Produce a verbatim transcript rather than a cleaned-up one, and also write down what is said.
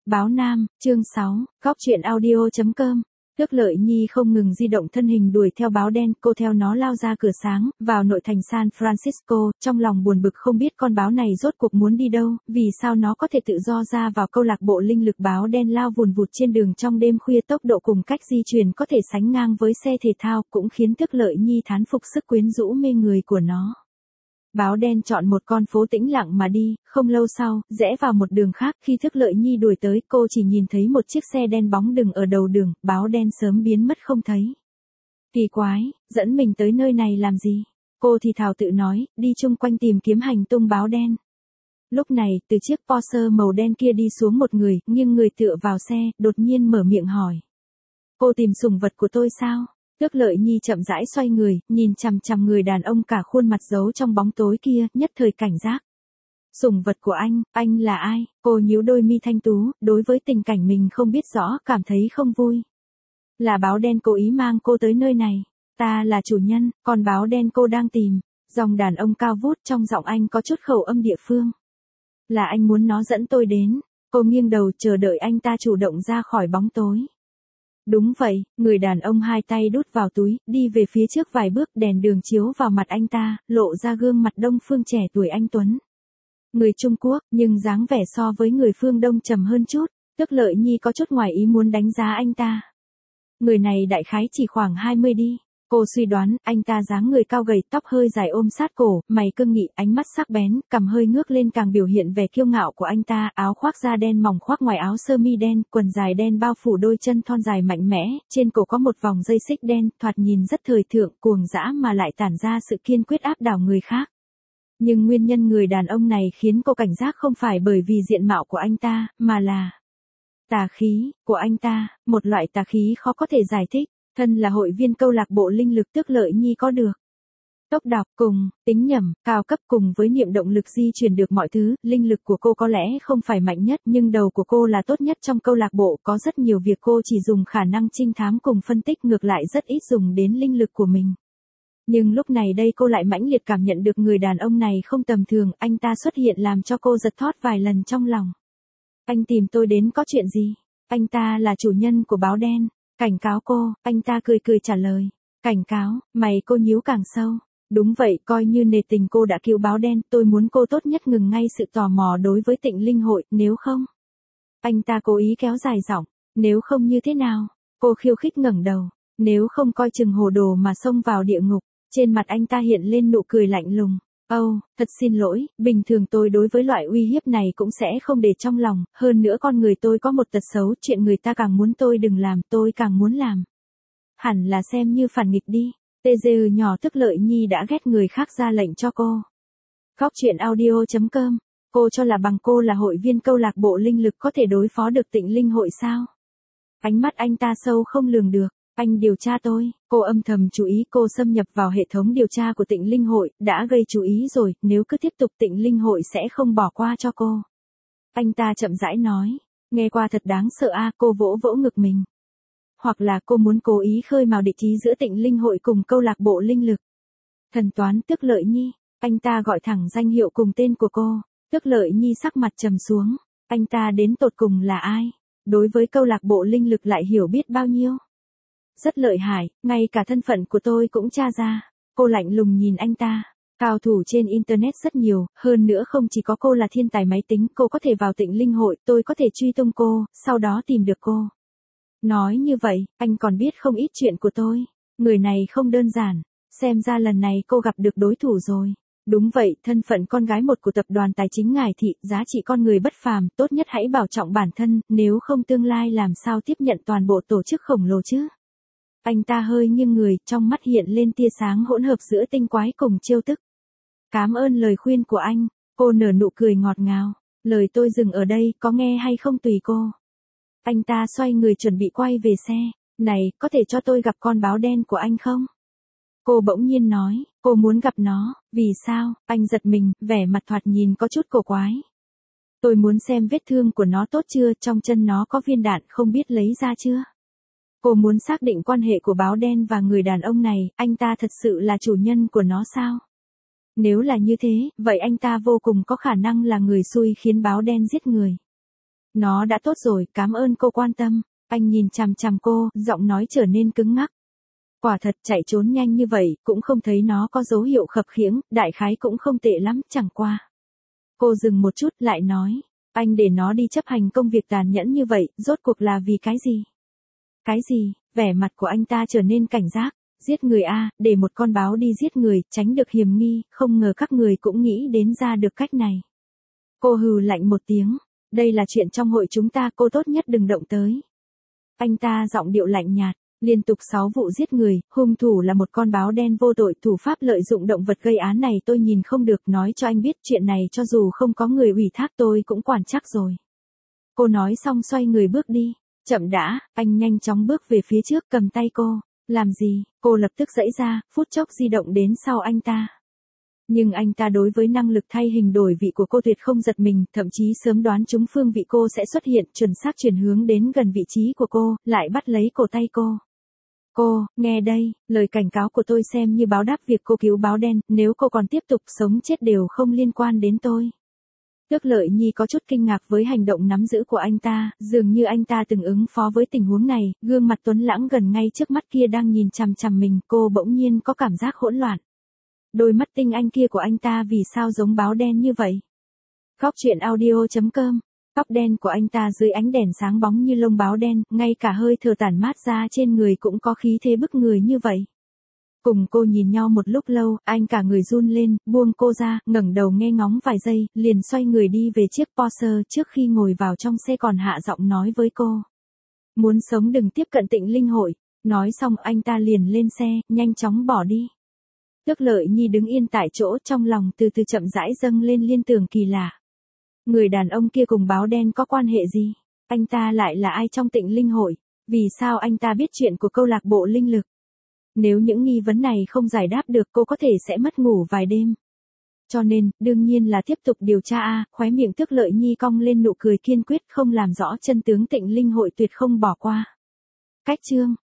Báo Nam, chương sáu, góc truyện audio.com. Tước Lợi Nhi không ngừng di động thân hình đuổi theo báo đen, cô theo nó lao ra cửa sáng, vào nội thành San Francisco, trong lòng buồn bực không biết con báo này rốt cuộc muốn đi đâu, vì sao nó có thể tự do ra vào câu lạc bộ linh lực. Báo đen lao vùn vụt trên đường trong đêm khuya, tốc độ cùng cách di chuyển có thể sánh ngang với xe thể thao, cũng khiến Tước Lợi Nhi thán phục sức quyến rũ mê người của nó. Báo đen chọn một con phố tĩnh lặng mà đi, không lâu sau, rẽ vào một đường khác. Khi Tước Lợi Nhi đuổi tới, cô chỉ nhìn thấy một chiếc xe đen bóng đừng ở đầu đường, báo đen sớm biến mất không thấy. Kỳ quái, dẫn mình tới nơi này làm gì? Cô thì thào tự nói, đi chung quanh tìm kiếm hành tung báo đen. Lúc này, từ chiếc Porsche màu đen kia đi xuống một người, nghiêng người tựa vào xe, đột nhiên mở miệng hỏi. Cô tìm sủng vật của tôi sao? Tước Lợi Nhi chậm rãi xoay người, nhìn chằm chằm người đàn ông cả khuôn mặt giấu trong bóng tối kia, nhất thời cảnh giác. Sủng vật của anh, anh là ai? Cô nhíu đôi mi thanh tú, đối với tình cảnh mình không biết rõ, cảm thấy không vui. Là báo đen cố ý mang cô tới nơi này. Ta là chủ nhân, còn báo đen cô đang tìm. Dòng đàn ông cao vút, trong giọng anh có chút khẩu âm địa phương. Là anh muốn nó dẫn tôi đến. Cô nghiêng đầu chờ đợi anh ta chủ động ra khỏi bóng tối. Đúng vậy, người đàn ông hai tay đút vào túi, đi về phía trước vài bước, đèn đường chiếu vào mặt anh ta, lộ ra gương mặt Đông phương trẻ tuổi anh tuấn. Người Trung Quốc, nhưng dáng vẻ so với người phương Đông trầm hơn chút. Tước Lợi Nhi có chút ngoài ý muốn đánh giá anh ta. Người này đại khái chỉ khoảng hai mươi đi. Cô suy đoán, anh ta dáng người cao gầy, tóc hơi dài ôm sát cổ, mày cương nghị, ánh mắt sắc bén, cằm hơi ngước lên càng biểu hiện vẻ kiêu ngạo của anh ta. Áo khoác da đen mỏng khoác ngoài áo sơ mi đen, quần dài đen bao phủ đôi chân thon dài mạnh mẽ, trên cổ có một vòng dây xích đen, thoạt nhìn rất thời thượng, cuồng dã mà lại tản ra sự kiên quyết áp đảo người khác. Nhưng nguyên nhân người đàn ông này khiến cô cảnh giác không phải bởi vì diện mạo của anh ta, mà là tà khí của anh ta, một loại tà khí khó có thể giải thích. Thân là hội viên câu lạc bộ linh lực, Tước Lợi Nhi có được tốc đọc cùng tính nhẩm cao cấp cùng với niệm động lực di chuyển được mọi thứ. Linh lực của cô có lẽ không phải mạnh nhất, nhưng đầu của cô là tốt nhất trong câu lạc bộ. Có rất nhiều việc cô chỉ dùng khả năng trinh thám cùng phân tích, ngược lại rất ít dùng đến linh lực của mình. Nhưng lúc này đây cô lại mãnh liệt cảm nhận được người đàn ông này không tầm thường. Anh ta xuất hiện làm cho cô giật thót vài lần trong lòng. Anh tìm tôi đến có chuyện gì? Anh ta là chủ nhân của báo đen. Cảnh cáo cô, anh ta cười cười trả lời. Cảnh cáo, mày cô nhíu càng sâu. Đúng vậy, coi như nể tình cô đã cứu báo đen, tôi muốn cô tốt nhất ngừng ngay sự tò mò đối với Tịnh Linh hội, nếu không. Anh ta cố ý kéo dài giọng, nếu không như thế nào? Cô khiêu khích ngẩng đầu, nếu không coi chừng hồ đồ mà xông vào địa ngục. Trên mặt anh ta hiện lên nụ cười lạnh lùng. Âu, oh, thật xin lỗi, bình thường tôi đối với loại uy hiếp này cũng sẽ không để trong lòng, hơn nữa con người tôi có một tật xấu, chuyện người ta càng muốn tôi đừng làm, tôi càng muốn làm. Hẳn là xem như phản nghịch đi. tê giê u nhỏ Tước Lợi Nhi đã ghét người khác ra lệnh cho cô. Góc truyện audio.com. Cô cho là bằng cô là hội viên câu lạc bộ linh lực có thể đối phó được Tịnh Linh hội sao? Ánh mắt anh ta sâu không lường được. Anh điều tra tôi, cô âm thầm chú ý. Cô xâm nhập vào hệ thống điều tra của Tịnh Linh hội, đã gây chú ý rồi, nếu cứ tiếp tục Tịnh Linh hội sẽ không bỏ qua cho cô. Anh ta chậm rãi nói, nghe qua thật đáng sợ a. Cô vỗ vỗ ngực mình. Hoặc là cô muốn cố ý khơi mào địch ý giữa Tịnh Linh hội cùng câu lạc bộ linh lực. Thần toán Tước Lợi Nhi, anh ta gọi thẳng danh hiệu cùng tên của cô. Tước Lợi Nhi sắc mặt trầm xuống, anh ta đến tột cùng là ai? Đối với câu lạc bộ linh lực lại hiểu biết bao nhiêu? Rất lợi hại, ngay cả thân phận của tôi cũng tra ra. Cô lạnh lùng nhìn anh ta. Cao thủ trên Internet rất nhiều, hơn nữa không chỉ có cô là thiên tài máy tính, cô có thể vào Tịnh Linh hội, tôi có thể truy tung cô, sau đó tìm được cô. Nói như vậy, anh còn biết không ít chuyện của tôi. Người này không đơn giản, xem ra lần này cô gặp được đối thủ rồi. Đúng vậy, thân phận con gái một của tập đoàn tài chính Ngải Thị, giá trị con người bất phàm, tốt nhất hãy bảo trọng bản thân, nếu không tương lai làm sao tiếp nhận toàn bộ tổ chức khổng lồ chứ. Anh ta hơi nghiêng người, trong mắt hiện lên tia sáng hỗn hợp giữa tinh quái cùng trêu tức. Cảm ơn lời khuyên của anh, cô nở nụ cười ngọt ngào. Lời tôi dừng ở đây, có nghe hay không tùy cô. Anh ta xoay người chuẩn bị quay về xe. Này, có thể cho tôi gặp con báo đen của anh không? Cô bỗng nhiên nói, cô muốn gặp nó, vì sao? Anh giật mình, vẻ mặt thoạt nhìn có chút cổ quái. Tôi muốn xem vết thương của nó tốt chưa, trong chân nó có viên đạn không biết lấy ra chưa? Cô muốn xác định quan hệ của báo đen và người đàn ông này, anh ta thật sự là chủ nhân của nó sao? Nếu là như thế, vậy anh ta vô cùng có khả năng là người xui khiến báo đen giết người. Nó đã tốt rồi, cảm ơn cô quan tâm. Anh nhìn chằm chằm cô, giọng nói trở nên cứng ngắc. Quả thật chạy trốn nhanh như vậy, cũng không thấy nó có dấu hiệu khập khiễng, đại khái cũng không tệ lắm, chẳng qua. Cô dừng một chút, lại nói, anh để nó đi chấp hành công việc tàn nhẫn như vậy, rốt cuộc là vì cái gì? Cái gì? Vẻ mặt của anh ta trở nên cảnh giác. Giết người a, để một con báo đi giết người, tránh được hiểm nghi, không ngờ các người cũng nghĩ đến ra được cách này. Cô hừ lạnh một tiếng, đây là chuyện trong hội chúng ta, cô tốt nhất đừng động tới. Anh ta giọng điệu lạnh nhạt, liên tục sáu vụ giết người, hung thủ là một con báo đen vô tội, thủ pháp lợi dụng động vật gây án này tôi nhìn không được, nói cho anh biết chuyện này cho dù không có người ủy thác tôi cũng quản chắc rồi. Cô nói xong xoay người bước đi, chậm đã, anh nhanh chóng bước về phía trước cầm tay cô, làm gì, cô lập tức giãy ra, phút chốc di động đến sau anh ta. Nhưng anh ta đối với năng lực thay hình đổi vị của cô tuyệt không giật mình, thậm chí sớm đoán trúng phương vị cô sẽ xuất hiện, chuẩn xác chuyển hướng đến gần vị trí của cô, lại bắt lấy cổ tay cô. Cô, nghe đây, lời cảnh cáo của tôi xem như báo đáp việc cô cứu báo đen, nếu cô còn tiếp tục sống chết đều không liên quan đến tôi. Tước Lợi Nhi có chút kinh ngạc với hành động nắm giữ của anh ta, dường như anh ta từng ứng phó với tình huống này, gương mặt tuấn lãng gần ngay trước mắt kia đang nhìn chằm chằm mình, cô bỗng nhiên có cảm giác hỗn loạn. Đôi mắt tinh anh kia của anh ta vì sao giống báo đen như vậy? Góc truyện audio chấm com. Tóc đen của anh ta dưới ánh đèn sáng bóng như lông báo đen, ngay cả hơi thở tản mát ra trên người cũng có khí thế bức người như vậy. Cùng cô nhìn nhau một lúc lâu, anh cả người run lên, buông cô ra, ngẩng đầu nghe ngóng vài giây, liền xoay người đi về chiếc Porsche trước khi ngồi vào trong xe còn hạ giọng nói với cô. Muốn sống đừng tiếp cận Tịnh Linh hội. Nói xong anh ta liền lên xe, nhanh chóng bỏ đi. Tước Lợi Nhi đứng yên tại chỗ, trong lòng từ từ chậm rãi dâng lên liên tưởng kỳ lạ. Người đàn ông kia cùng báo đen có quan hệ gì? Anh ta lại là ai trong Tịnh Linh hội? Vì sao anh ta biết chuyện của câu lạc bộ linh lực? Nếu những nghi vấn này không giải đáp được cô có thể sẽ mất ngủ vài đêm. Cho nên, đương nhiên là tiếp tục điều tra a. Khóe miệng Tước Lợi Nhi cong lên nụ cười kiên quyết, không làm rõ chân tướng Tịnh Linh hội tuyệt không bỏ qua. Cách chương